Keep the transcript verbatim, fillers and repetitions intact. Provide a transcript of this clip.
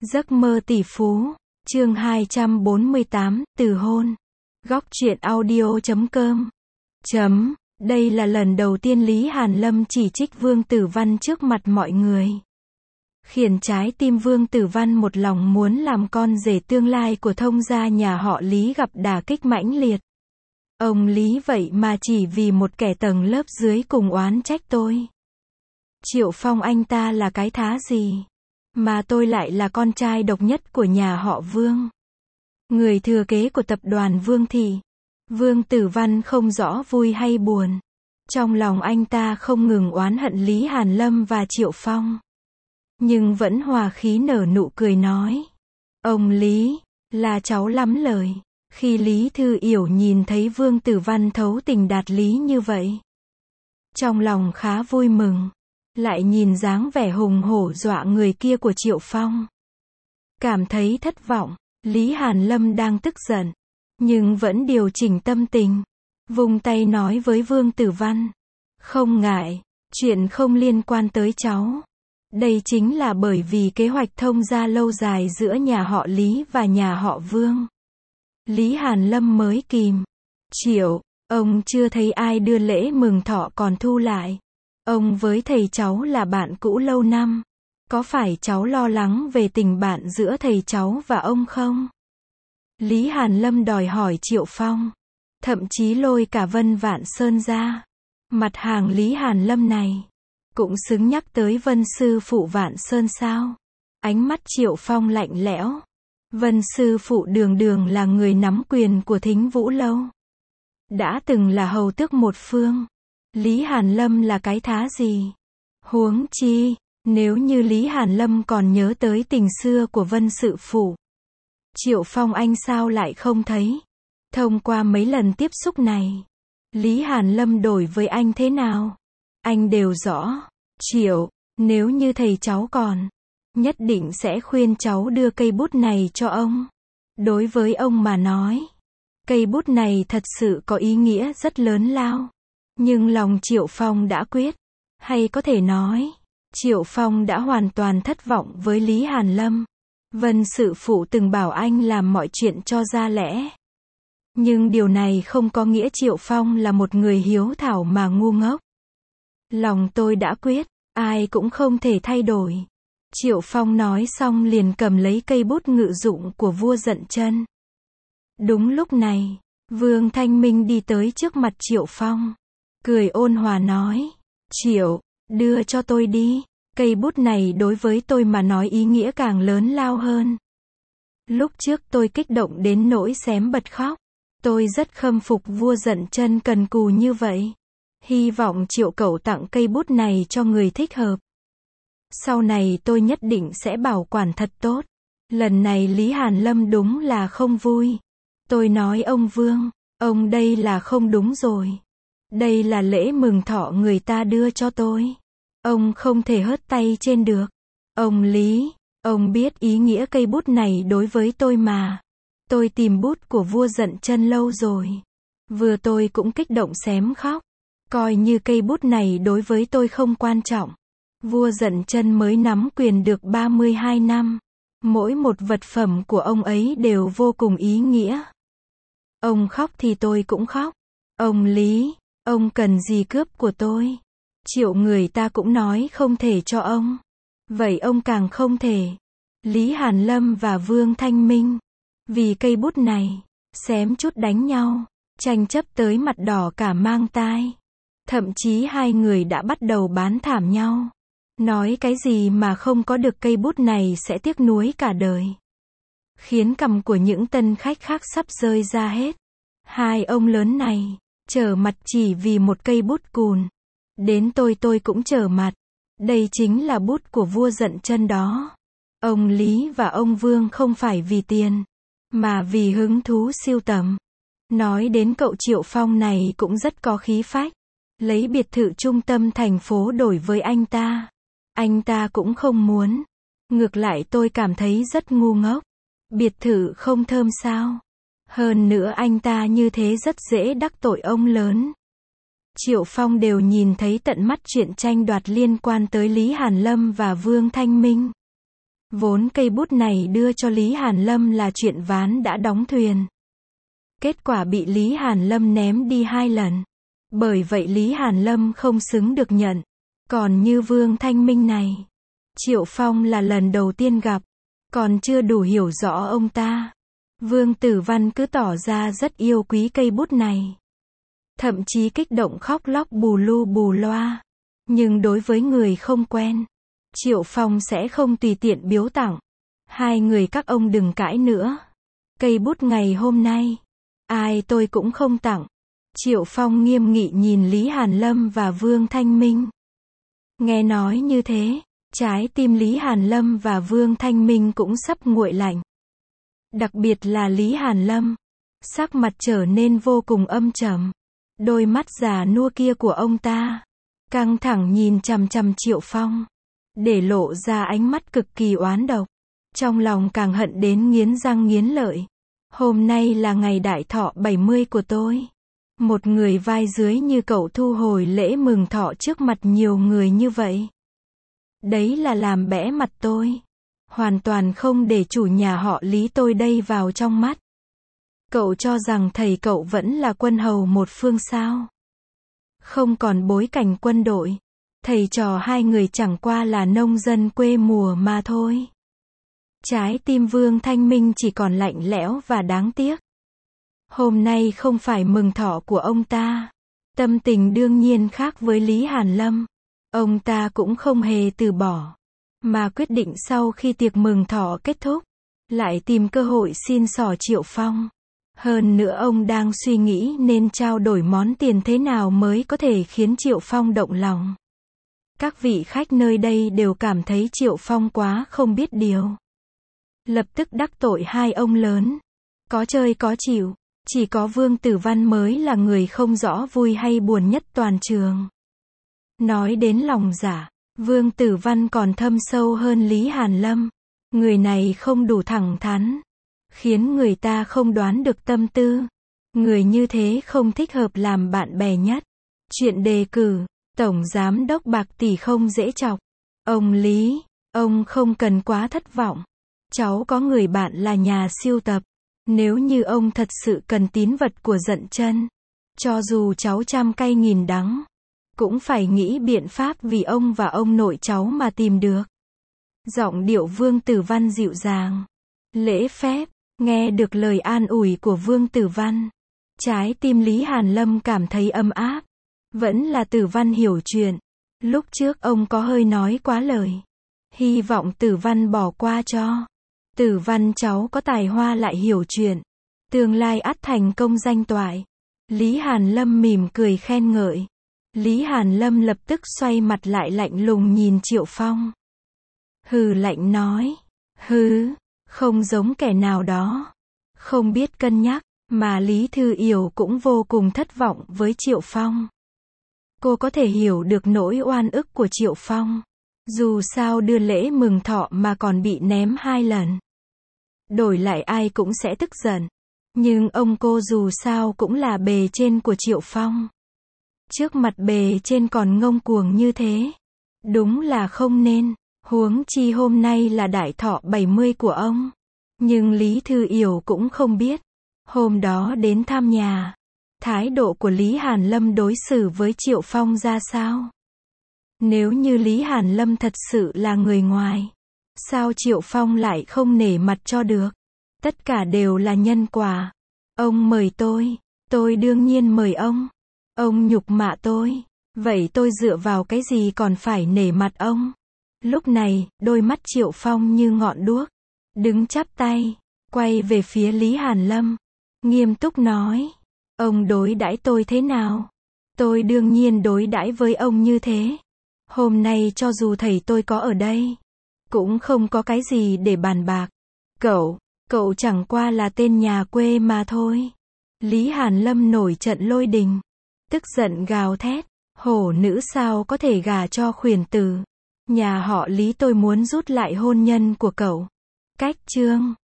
Giấc mơ tỷ phú, chương hai trăm bốn mươi tám, từ hôn. Góc truyện audio chấm com. Chấm, đây là lần đầu tiên Lý Hàn Lâm chỉ trích Vương Tử Văn trước mặt mọi người. Khiến trái tim Vương Tử Văn một lòng muốn làm con rể tương lai của thông gia nhà họ Lý gặp đả kích mãnh liệt. Ông Lý vậy mà chỉ vì một kẻ tầng lớp dưới cùng oán trách tôi. Triệu Phong anh ta là cái thá gì? Mà tôi lại là con trai độc nhất của nhà họ Vương. Người thừa kế của tập đoàn Vương Thị. Vương Tử Văn không rõ vui hay buồn. Trong lòng anh ta không ngừng oán hận Lý Hàn Lâm và Triệu Phong. Nhưng vẫn hòa khí nở nụ cười nói. Ông Lý, là cháu lắm lời. Khi Lý Thư Yểu nhìn thấy Vương Tử Văn thấu tình đạt lý như vậy. Trong lòng khá vui mừng. Lại nhìn dáng vẻ hùng hổ dọa người kia của Triệu Phong. Cảm thấy thất vọng, Lý Hàn Lâm đang tức giận. Nhưng vẫn điều chỉnh tâm tình. Vung tay nói với Vương Tử Văn. Không ngại, chuyện không liên quan tới cháu. Đây chính là bởi vì kế hoạch thông gia lâu dài giữa nhà họ Lý và nhà họ Vương. Lý Hàn Lâm mới kìm. Triệu, ông chưa thấy ai đưa lễ mừng thọ còn thu lại. Ông với thầy cháu là bạn cũ lâu năm. Có phải cháu lo lắng về tình bạn giữa thầy cháu và ông không? Lý Hàn Lâm đòi hỏi Triệu Phong. Thậm chí lôi cả Vân Vạn Sơn ra. Mặt hàng Lý Hàn Lâm này. Cũng xứng nhắc tới Vân Sư Phụ Vạn Sơn sao? Ánh mắt Triệu Phong lạnh lẽo. Vân Sư Phụ đường đường là người nắm quyền của Thính Vũ Lâu. Đã từng là hầu tước một phương. Lý Hàn Lâm là cái thá gì? Huống chi, nếu như Lý Hàn Lâm còn nhớ tới tình xưa của Vân Sư Phụ. Triệu Phong anh sao lại không thấy? Thông qua mấy lần tiếp xúc này, Lý Hàn Lâm đổi với anh thế nào? Anh đều rõ. Triệu, nếu như thầy cháu còn, nhất định sẽ khuyên cháu đưa cây bút này cho ông. Đối với ông mà nói, cây bút này thật sự có ý nghĩa rất lớn lao. Nhưng lòng Triệu Phong đã quyết. Hay có thể nói, Triệu Phong đã hoàn toàn thất vọng với Lý Hàn Lâm. Vân Sư Phụ từng bảo anh làm mọi chuyện cho ra lẽ. Nhưng điều này không có nghĩa Triệu Phong là một người hiếu thảo mà ngu ngốc. Lòng tôi đã quyết, ai cũng không thể thay đổi. Triệu Phong nói xong liền cầm lấy cây bút ngự dụng của vua Dận Chân. Đúng lúc này, Vương Thanh Minh đi tới trước mặt Triệu Phong. Cười ôn hòa nói. Triệu, đưa cho tôi đi. Cây bút này đối với tôi mà nói ý nghĩa càng lớn lao hơn. Lúc trước tôi kích động đến nỗi xém bật khóc. Tôi rất khâm phục vua Dận Chân cần cù như vậy. Hy vọng Triệu cậu tặng cây bút này cho người thích hợp. Sau này tôi nhất định sẽ bảo quản thật tốt. Lần này Lý Hàn Lâm đúng là không vui. Tôi nói ông Vương, ông đây là không đúng rồi. Đây là lễ mừng thọ người ta đưa cho tôi. Ông không thể hớt tay trên được. Ông Lý, ông biết ý nghĩa cây bút này đối với tôi mà. Tôi tìm bút của vua Dận Chân lâu rồi. Vừa tôi cũng kích động xém khóc. Coi như cây bút này đối với tôi không quan trọng. Vua Dận Chân mới nắm quyền được ba mươi hai năm. Mỗi một vật phẩm của ông ấy đều vô cùng ý nghĩa. Ông khóc thì tôi cũng khóc. Ông Lý, ông cần gì cướp của tôi? Triệu người ta cũng nói không thể cho ông. Vậy ông càng không thể. Lý Hàn Lâm và Vương Thanh Minh. Vì cây bút này, xém chút đánh nhau. Tranh chấp tới mặt đỏ cả mang tai. Thậm chí hai người đã bắt đầu bán thảm nhau. Nói cái gì mà không có được cây bút này sẽ tiếc nuối cả đời. Khiến cằm của những tân khách khác sắp rơi ra hết. Hai ông lớn này, trở mặt chỉ vì một cây bút cùn. Đến tôi tôi cũng trở mặt. Đây chính là bút của vua Dận Chân đó. Ông Lý và ông Vương không phải vì tiền, mà vì hứng thú sưu tầm. Nói đến cậu Triệu Phong này cũng rất có khí phách. Lấy biệt thự trung tâm thành phố đổi với anh ta. Anh ta cũng không muốn. Ngược lại tôi cảm thấy rất ngu ngốc. Biệt thự không thơm sao? Hơn nữa anh ta như thế rất dễ đắc tội ông lớn. Triệu Phong đều nhìn thấy tận mắt chuyện tranh đoạt liên quan tới Lý Hàn Lâm và Vương Thanh Minh. Vốn cây bút này đưa cho Lý Hàn Lâm là chuyện ván đã đóng thuyền. Kết quả bị Lý Hàn Lâm ném đi hai lần. Bởi vậy Lý Hàn Lâm không xứng được nhận. Còn như Vương Thanh Minh này, Triệu Phong là lần đầu tiên gặp, còn chưa đủ hiểu rõ ông ta. Vương Tử Văn cứ tỏ ra rất yêu quý cây bút này. Thậm chí kích động khóc lóc bù lu bù loa. Nhưng đối với người không quen, Triệu Phong sẽ không tùy tiện biếu tặng. Hai người các ông đừng cãi nữa. Cây bút ngày hôm nay, ai tôi cũng không tặng. Triệu Phong nghiêm nghị nhìn Lý Hàn Lâm và Vương Thanh Minh. Nghe nói như thế, trái tim Lý Hàn Lâm và Vương Thanh Minh cũng sắp nguội lạnh. Đặc biệt là Lý Hàn Lâm, sắc mặt trở nên vô cùng âm trầm. Đôi mắt già nua kia của ông ta, căng thẳng nhìn chằm chằm Triệu Phong, để lộ ra ánh mắt cực kỳ oán độc. Trong lòng càng hận đến nghiến răng nghiến lợi. Hôm nay là ngày đại thọ bảy mươi của tôi. Một người vai dưới như cậu thu hồi lễ mừng thọ trước mặt nhiều người như vậy. Đấy là làm bẽ mặt tôi. Hoàn toàn không để chủ nhà họ Lý tôi đây vào trong mắt. Cậu cho rằng thầy cậu vẫn là quân hầu một phương sao? Không còn bối cảnh quân đội. Thầy trò hai người chẳng qua là nông dân quê mùa mà thôi. Trái tim Vương Thanh Minh chỉ còn lạnh lẽo và đáng tiếc. Hôm nay không phải mừng thọ của ông ta. Tâm tình đương nhiên khác với Lý Hàn Lâm. Ông ta cũng không hề từ bỏ, mà quyết định sau khi tiệc mừng thọ kết thúc, lại tìm cơ hội xin xỏ Triệu Phong. Hơn nữa ông đang suy nghĩ nên trao đổi món tiền thế nào mới có thể khiến Triệu Phong động lòng. Các vị khách nơi đây đều cảm thấy Triệu Phong quá không biết điều. Lập tức đắc tội hai ông lớn. Có chơi có chịu. Chỉ có Vương Tử Văn mới là người không rõ vui hay buồn nhất toàn trường. Nói đến lòng dạ, Vương Tử Văn còn thâm sâu hơn Lý Hàn Lâm. Người này không đủ thẳng thắn, khiến người ta không đoán được tâm tư. Người như thế không thích hợp làm bạn bè nhất. Chuyện đề cử, Tổng Giám đốc bạc tỷ không dễ chọc. Ông Lý, ông không cần quá thất vọng. Cháu có người bạn là nhà siêu tập. Nếu như ông thật sự cần tín vật của Dận Chân, cho dù cháu trăm cay nghìn đắng, cũng phải nghĩ biện pháp vì ông và ông nội cháu mà tìm được. Giọng điệu Vương Tử Văn dịu dàng, lễ phép, nghe được lời an ủi của Vương Tử Văn. Trái tim Lý Hàn Lâm cảm thấy ấm áp. Vẫn là Tử Văn hiểu chuyện. Lúc trước ông có hơi nói quá lời. Hy vọng Tử Văn bỏ qua cho. Tử Văn cháu có tài hoa lại hiểu chuyện. Tương lai ắt thành công danh toại. Lý Hàn Lâm mỉm cười khen ngợi. Lý Hàn Lâm lập tức xoay mặt lại lạnh lùng nhìn Triệu Phong. Hừ lạnh nói. Hứ, không giống kẻ nào đó. Không biết cân nhắc, mà Lý Thư Yểu cũng vô cùng thất vọng với Triệu Phong. Cô có thể hiểu được nỗi oan ức của Triệu Phong. Dù sao đưa lễ mừng thọ mà còn bị ném hai lần. Đổi lại ai cũng sẽ tức giận. Nhưng ông cô dù sao cũng là bề trên của Triệu Phong. Trước mặt bề trên còn ngông cuồng như thế. Đúng là không nên. Huống chi hôm nay là đại thọ bảy mươi của ông. Nhưng Lý Thư Yểu cũng không biết. Hôm đó đến thăm nhà, thái độ của Lý Hàn Lâm đối xử với Triệu Phong ra sao? Nếu như Lý Hàn Lâm thật sự là người ngoài, sao Triệu Phong lại không nể mặt cho được? Tất cả đều là nhân quả. Ông mời tôi, tôi đương nhiên mời ông. Ông nhục mạ tôi, vậy tôi dựa vào cái gì còn phải nể mặt ông? Lúc này, đôi mắt Triệu Phong như ngọn đuốc, đứng chắp tay, quay về phía Lý Hàn Lâm, nghiêm túc nói, ông đối đãi tôi thế nào? Tôi đương nhiên đối đãi với ông như thế. Hôm nay cho dù thầy tôi có ở đây, cũng không có cái gì để bàn bạc. Cậu, cậu chẳng qua là tên nhà quê mà thôi. Lý Hàn Lâm nổi trận lôi đình, tức giận gào thét, hổ nữ sao có thể gả cho khuyển tử? Nhà họ Lý tôi muốn rút lại hôn nhân của cậu. Cách chương